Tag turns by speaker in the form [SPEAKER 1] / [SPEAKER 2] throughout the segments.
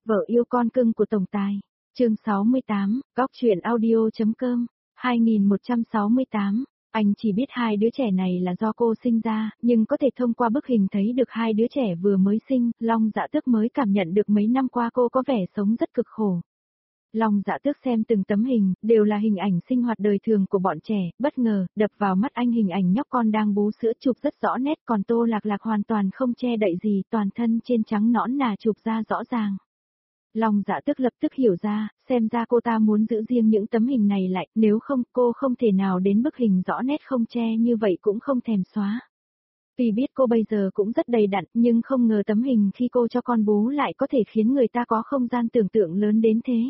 [SPEAKER 1] Vợ yêu con cưng của tổng tài. Chương 68, góc truyện audio.com. 2168. Anh chỉ biết hai đứa trẻ này là do cô sinh ra, nhưng có thể thông qua bức hình thấy được hai đứa trẻ vừa mới sinh, Long Dạ Tước mới cảm nhận được mấy năm qua cô có vẻ sống rất cực khổ. Long Dạ Tước xem từng tấm hình, đều là hình ảnh sinh hoạt đời thường của bọn trẻ, bất ngờ, đập vào mắt anh hình ảnh nhóc con đang bú sữa chụp rất rõ nét, còn Tô Lạc Lạc hoàn toàn không che đậy gì, toàn thân trên trắng nõn nà chụp ra rõ ràng. Long Dạ Tước lập tức hiểu ra, xem ra cô ta muốn giữ riêng những tấm hình này lại, nếu không cô không thể nào đến bức hình rõ nét không che như vậy cũng không thèm xóa. Tuy biết cô bây giờ cũng rất đầy đặn, nhưng không ngờ tấm hình khi cô cho con bú lại có thể khiến người ta có không gian tưởng tượng lớn đến thế.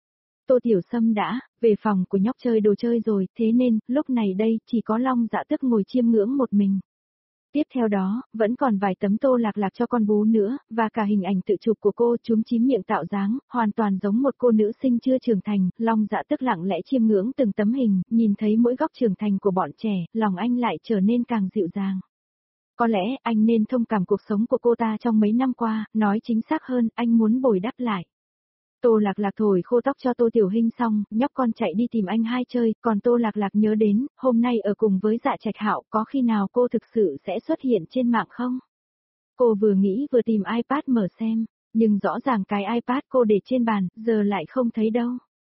[SPEAKER 1] Tô Tiểu Sâm đã về phòng của nhóc chơi đồ chơi rồi, thế nên, lúc này đây, chỉ có Long Dạ Tước ngồi chiêm ngưỡng một mình. Tiếp theo đó, vẫn còn vài tấm Tô Lạc Lạc cho con bú nữa, và cả hình ảnh tự chụp của cô chúm chím miệng tạo dáng, hoàn toàn giống một cô nữ sinh chưa trưởng thành. Long Dạ Tước lặng lẽ chiêm ngưỡng từng tấm hình, nhìn thấy mỗi góc trưởng thành của bọn trẻ, lòng anh lại trở nên càng dịu dàng. Có lẽ anh nên thông cảm cuộc sống của cô ta trong mấy năm qua, nói chính xác hơn, anh muốn bồi đắp lại. Tô Lạc Lạc thổi khô tóc cho Tô Tiểu Hinh xong, nhóc con chạy đi tìm anh hai chơi, còn Tô Lạc Lạc nhớ đến, hôm nay ở cùng với Dạ Trạch Hạo, có khi nào cô thực sự sẽ xuất hiện trên mạng không? Cô vừa nghĩ vừa tìm iPad mở xem, nhưng rõ ràng cái iPad cô để trên bàn, giờ lại không thấy đâu.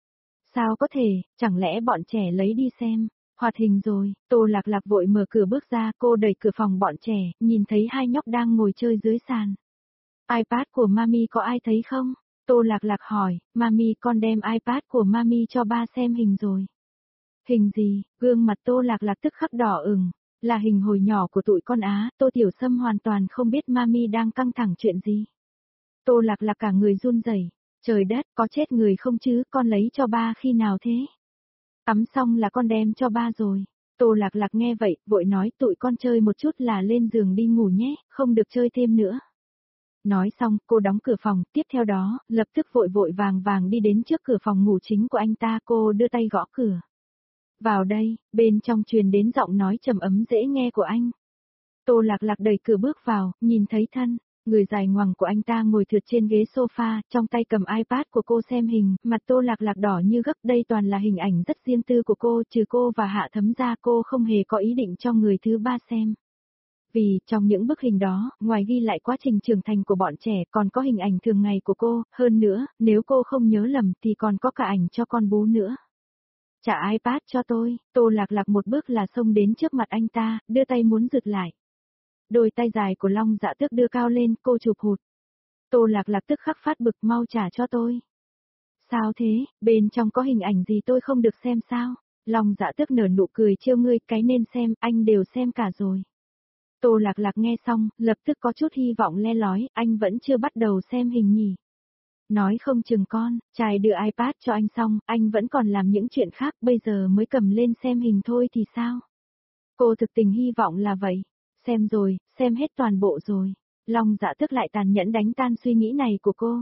[SPEAKER 1] Sao có thể, chẳng lẽ bọn trẻ lấy đi xem? Hoạt hình rồi, Tô Lạc Lạc vội mở cửa bước ra, cô đẩy cửa phòng bọn trẻ, nhìn thấy hai nhóc đang ngồi chơi dưới sàn. iPad của Mami có ai thấy không? Tô Lạc Lạc hỏi, Mami con đem iPad của Mami cho ba xem hình rồi. Hình gì? Gương mặt Tô Lạc Lạc tức khắc đỏ ửng, là hình hồi nhỏ của tụi con Á, Tô Tiểu Sâm hoàn toàn không biết Mami đang căng thẳng chuyện gì. Tô Lạc Lạc cả người run rẩy, trời đất, có chết người không chứ, con lấy cho ba khi nào thế? Tắm xong là con đem cho ba rồi. Tô Lạc Lạc nghe vậy, vội nói tụi con chơi một chút là lên giường đi ngủ nhé, không được chơi thêm nữa. Nói xong, cô đóng cửa phòng, tiếp theo đó, lập tức vội vội vàng vàng đi đến trước cửa phòng ngủ chính của anh ta, cô đưa tay gõ cửa. Vào đây, bên trong truyền đến giọng nói trầm ấm dễ nghe của anh. Tô Lạc Lạc đẩy cửa bước vào, nhìn thấy thân, người dài ngoằng của anh ta ngồi thượt trên ghế sofa, trong tay cầm iPad của cô xem hình, mặt Tô Lạc Lạc đỏ như gấc, đây toàn là hình ảnh rất riêng tư của cô, trừ cô và Hạ Thấm ra cô không hề có ý định cho người thứ ba xem. Vì, trong những bức hình đó, ngoài ghi lại quá trình trưởng thành của bọn trẻ còn có hình ảnh thường ngày của cô, hơn nữa, nếu cô không nhớ lầm thì còn có cả ảnh cho con bú nữa. Trả iPad cho tôi, Tô Lạc Lạc một bước là xông đến trước mặt anh ta, đưa tay muốn giật lại. Đôi tay dài của Long Dạ Tước đưa cao lên, cô chụp hụt. Tô Lạc Lạc tức khắc phát bực, mau trả cho tôi. Sao thế, bên trong có hình ảnh gì tôi không được xem sao? Long Dạ Tước nở nụ cười trêu ngươi, cái nên xem, anh đều xem cả rồi. Tô Lạc Lạc nghe xong, lập tức có chút hy vọng le lói, anh vẫn chưa bắt đầu xem hình nhỉ. Nói không chừng con, trai đưa iPad cho anh xong, anh vẫn còn làm những chuyện khác, bây giờ mới cầm lên xem hình thôi thì sao? Cô thực tình hy vọng là vậy. Xem rồi, xem hết toàn bộ rồi. Long Dạ Tước lại tàn nhẫn đánh tan suy nghĩ này của cô.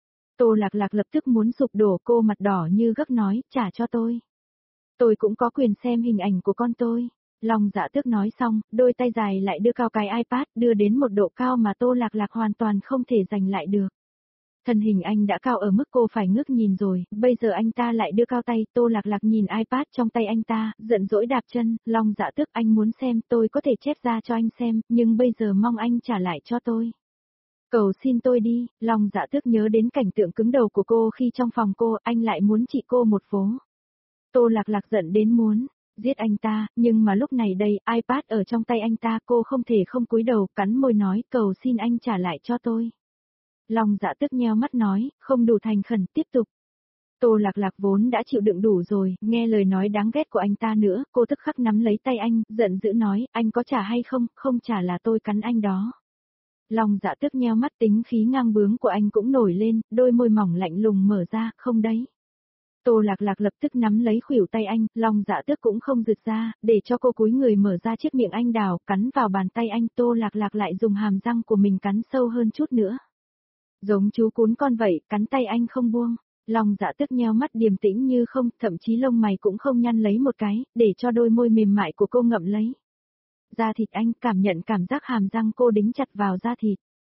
[SPEAKER 1] Tô Lạc Lạc lập tức muốn sụp đổ, cô mặt đỏ như gấc nói, trả cho tôi. Tôi cũng có quyền xem hình ảnh của con tôi. Long Dạ Tước nói xong, đôi tay dài lại đưa cao cái iPad, đưa đến một độ cao mà Tô Lạc Lạc hoàn toàn không thể giành lại được. Thân hình anh đã cao ở mức cô phải ngước nhìn rồi, bây giờ anh ta lại đưa cao tay, Tô Lạc Lạc nhìn iPad trong tay anh ta, giận dỗi đạp chân, Long Dạ Tước anh muốn xem, tôi có thể chép ra cho anh xem, nhưng bây giờ mong anh trả lại cho tôi. Cầu xin tôi đi, Long Dạ Tước nhớ đến cảnh tượng cứng đầu của cô khi trong phòng cô, anh lại muốn trị cô một vố. Tô Lạc Lạc giận đến muốn giết anh ta, nhưng mà lúc này đây, iPad ở trong tay anh ta, cô không thể không cúi đầu, cắn môi nói, cầu xin anh trả lại cho tôi. Long Dạ Tước nheo mắt nói, không đủ thành khẩn, tiếp tục. Tô Lạc Lạc vốn đã chịu đựng đủ rồi, nghe lời nói đáng ghét của anh ta nữa, cô tức khắc nắm lấy tay anh, giận dữ nói, anh có trả hay không, không trả là tôi cắn anh đó. Long Dạ Tước nheo mắt, tính khí ngang bướng của anh cũng nổi lên, đôi môi mỏng lạnh lùng mở ra, không đấy. Tô Lạc Lạc lập tức nắm lấy khuỷu tay anh, Long Dạ Tước cũng không giật ra, để cho cô cúi người mở ra chiếc miệng anh đào, cắn vào bàn tay anh, Tô Lạc Lạc lại dùng hàm răng của mình cắn sâu hơn chút nữa. Giống chú cún con vậy, cắn tay anh không buông. Long Dạ Tước nheo mắt điềm tĩnh như không, thậm chí lông mày cũng không nhăn lấy một cái, để cho đôi môi mềm mại của cô ngậm lấy. Da thịt anh, cảm nhận cảm giác hàm răng cô đính chặt vào da thịt.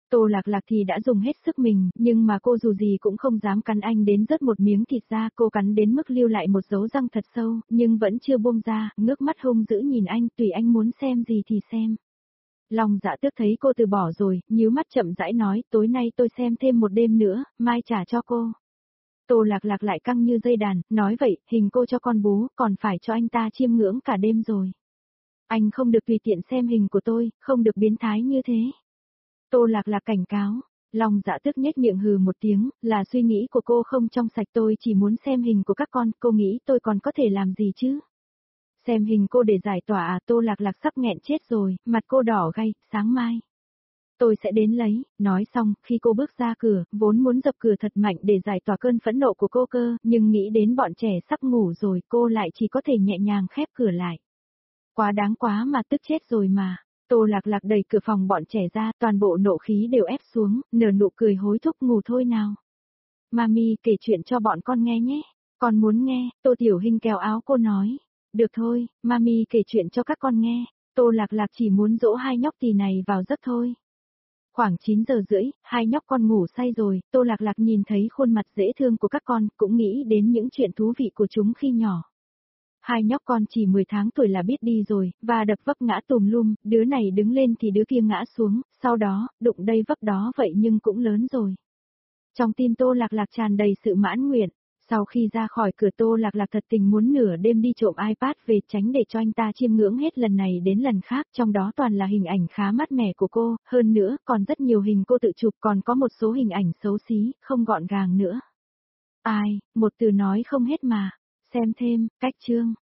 [SPEAKER 1] Tô Lạc Lạc thì đã dùng hết sức mình, nhưng mà cô dù gì cũng không dám cắn anh đến rớt một miếng thịt ra, cô cắn đến mức lưu lại một dấu răng thật sâu, nhưng vẫn chưa buông ra, ngước mắt hung dữ nhìn anh, tùy anh muốn xem gì thì xem. Long Dạ Tước thấy cô từ bỏ rồi, nhíu mắt chậm rãi nói, tối nay tôi xem thêm một đêm nữa, mai trả cho cô. Tô Lạc Lạc lại căng như dây đàn, nói vậy, hình cô cho con bú, còn phải cho anh ta chiêm ngưỡng cả đêm rồi. Anh không được tùy tiện xem hình của tôi, không được biến thái như thế. Tô Lạc Lạc cảnh cáo. Long Dạ Tước nhếch miệng hừ một tiếng, là suy nghĩ của cô không trong sạch, tôi chỉ muốn xem hình của các con, cô nghĩ tôi còn có thể làm gì chứ? Xem hình cô để giải tỏa à? Tô Lạc Lạc sắp nghẹn chết rồi, mặt cô đỏ gay, sáng mai. Tôi sẽ đến lấy, nói xong, khi cô bước ra cửa, vốn muốn dập cửa thật mạnh để giải tỏa cơn phẫn nộ của cô cơ, nhưng nghĩ đến bọn trẻ sắp ngủ rồi, cô lại chỉ có thể nhẹ nhàng khép cửa lại. Quá đáng quá mà, tức chết rồi mà. Tô Lạc Lạc đẩy cửa phòng bọn trẻ ra, toàn bộ nộ khí đều ép xuống, nở nụ cười hối thúc, ngủ thôi nào. Mami kể chuyện cho bọn con nghe nhé. Con muốn nghe, Tô Tiểu Hinh kéo áo cô nói. Được thôi, Mami kể chuyện cho các con nghe. Tô Lạc Lạc chỉ muốn dỗ hai nhóc tỳ này vào giấc thôi. Khoảng 9 giờ rưỡi, hai nhóc con ngủ say rồi, Tô Lạc Lạc nhìn thấy khuôn mặt dễ thương của các con, cũng nghĩ đến những chuyện thú vị của chúng khi nhỏ. Hai nhóc con chỉ 10 tháng tuổi là biết đi rồi, và đập vấp ngã tùm lum, đứa này đứng lên thì đứa kia ngã xuống, sau đó, đụng đây vấp đó vậy nhưng cũng lớn rồi. Trong tim Tô Lạc Lạc tràn đầy sự mãn nguyện. Sau khi ra khỏi cửa, Tô Lạc Lạc thật tình muốn nửa đêm đi trộm iPad về, tránh để cho anh ta chiêm ngưỡng hết lần này đến lần khác, trong đó toàn là hình ảnh khá mát mẻ của cô, hơn nữa còn rất nhiều hình cô tự chụp, còn có một số hình ảnh xấu xí, không gọn gàng nữa. Ai, một từ nói không hết mà. Xem thêm, cách chương.